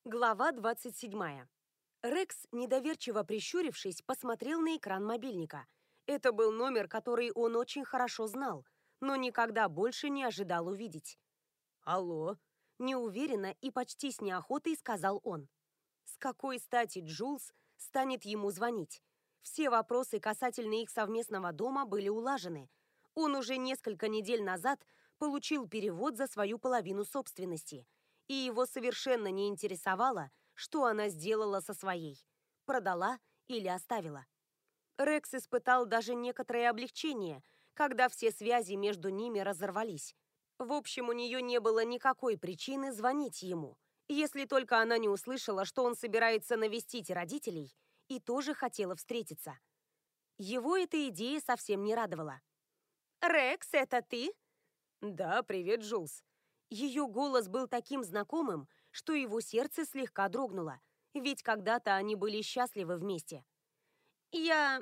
Глава 27. Рекс, недоверчиво прищурившись, посмотрел на экран мобильника. Это был номер, который он очень хорошо знал, но никогда больше не ожидал увидеть. «Алло?» – неуверенно и почти с неохотой сказал он. С какой стати Джулс станет ему звонить? Все вопросы касательно их совместного дома были улажены. Он уже несколько недель назад получил перевод за свою половину собственности, и его совершенно не интересовало, что она сделала со своей. Продала или оставила. Рекс испытал даже некоторое облегчение, когда все связи между ними разорвались. В общем, у нее не было никакой причины звонить ему, если только она не услышала, что он собирается навестить родителей и тоже хотела встретиться. Его эта идея совсем не радовала. «Рекс, это ты?» «Да, привет, Джулс». Ее голос был таким знакомым, что его сердце слегка дрогнуло, ведь когда-то они были счастливы вместе. «Я...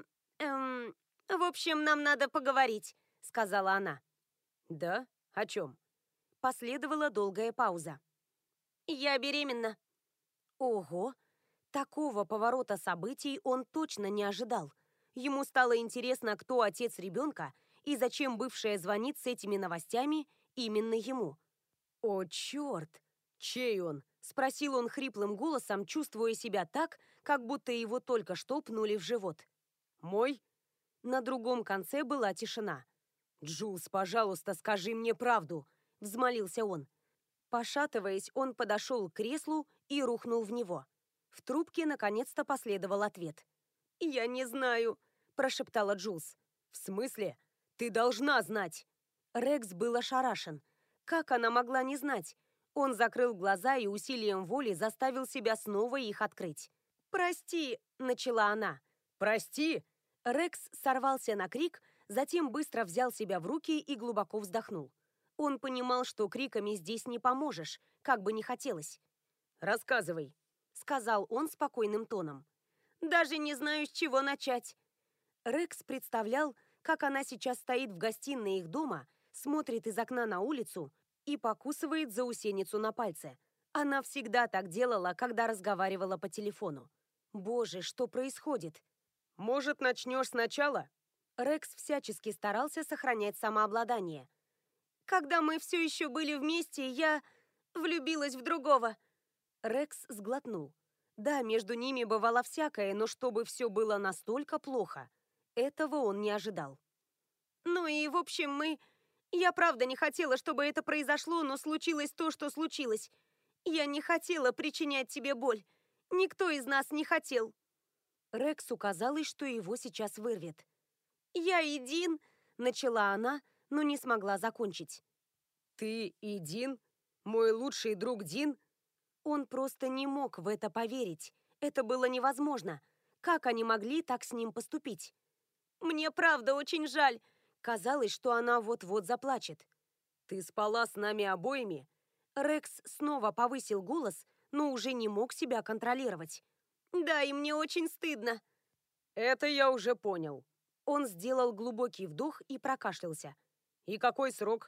в общем, нам надо поговорить», — сказала она. «Да? О чем?» Последовала долгая пауза. «Я беременна». Ого! Такого поворота событий он точно не ожидал. Ему стало интересно, кто отец ребенка и зачем бывшая звонит с этими новостями именно ему. «О, черт! Чей он?» – спросил он хриплым голосом, чувствуя себя так, как будто его только что пнули в живот. «Мой?» На другом конце была тишина. «Джулс, пожалуйста, скажи мне правду!» – взмолился он. Пошатываясь, он подошел к креслу и рухнул в него. В трубке наконец-то последовал ответ. «Я не знаю», – прошептала Джулс. «В смысле? Ты должна знать!» Рекс был ошарашен. Как она могла не знать? Он закрыл глаза и усилием воли заставил себя снова их открыть. «Прости», – начала она. «Прости?» Рекс сорвался на крик, затем быстро взял себя в руки и глубоко вздохнул. Он понимал, что криками здесь не поможешь, как бы ни хотелось. «Рассказывай», — сказал он спокойным тоном. «Даже не знаю, с чего начать». Рекс представлял, как она сейчас стоит в гостиной их дома, смотрит из окна на улицу и покусывает заусеницу на пальце. Она всегда так делала, когда разговаривала по телефону. Боже, что происходит? «Может, начнешь сначала?» Рекс всячески старался сохранять самообладание. «Когда мы все еще были вместе, я влюбилась в другого». Рекс сглотнул. Да, между ними бывало всякое, но чтобы все было настолько плохо, этого он не ожидал. «Ну и, в общем, мы... Я правда не хотела, чтобы это произошло, но случилось то, что случилось. Я не хотела причинять тебе боль. Никто из нас не хотел». Рексу казалось, что его сейчас вырвет. «Я и Дин», — начала она, но не смогла закончить. «Ты и Дин? Мой лучший друг Дин?» Он просто не мог в это поверить. Это было невозможно. Как они могли так с ним поступить? «Мне правда очень жаль». Казалось, что она вот-вот заплачет. «Ты спала с нами обоими?» Рекс снова повысил голос, но уже не мог себя контролировать. «Да, и мне очень стыдно». «Это я уже понял». Он сделал глубокий вдох и прокашлялся. «И какой срок?»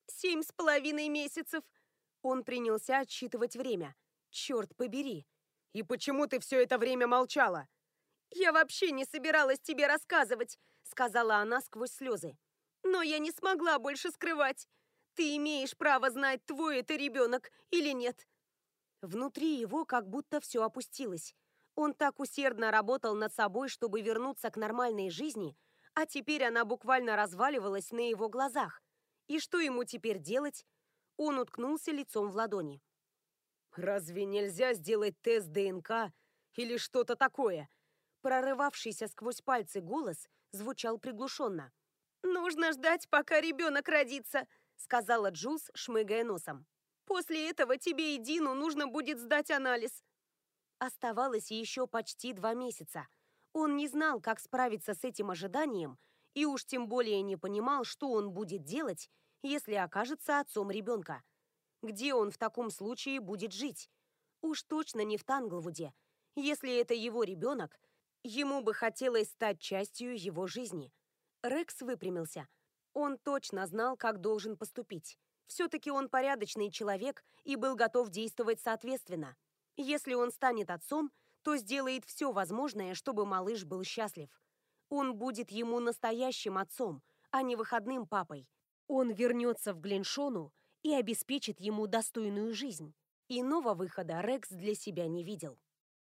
7,5 месяцев». Он принялся отсчитывать время. «Черт побери! И почему ты все это время молчала?» «Я вообще не собиралась тебе рассказывать», — сказала она сквозь слезы. «Но я не смогла больше скрывать. Ты имеешь право знать, твой это ребенок или нет». Внутри его как будто все опустилось. Он так усердно работал над собой, чтобы вернуться к нормальной жизни, а теперь она буквально разваливалась на его глазах. И что ему теперь делать? Он уткнулся лицом в ладони. «Разве нельзя сделать тест ДНК или что-то такое?» Прорывавшийся сквозь пальцы голос звучал приглушенно. «Нужно ждать, пока ребенок родится», — сказала Джулс, шмыгая носом. «После этого тебе и Дину нужно будет сдать анализ». Оставалось еще почти 2 месяца. Он не знал, как справиться с этим ожиданием, и уж тем более не понимал, что он будет делать, если окажется отцом ребенка. Где он в таком случае будет жить? Уж точно не в Танглвуде. Если это его ребенок, ему бы хотелось стать частью его жизни. Рекс выпрямился. Он точно знал, как должен поступить. Все-таки он порядочный человек и был готов действовать соответственно. Если он станет отцом, то сделает все возможное, чтобы малыш был счастлив. Он будет ему настоящим отцом, а не выходным папой. Он вернется в Гленшону и обеспечит ему достойную жизнь. Иного выхода Рекс для себя не видел.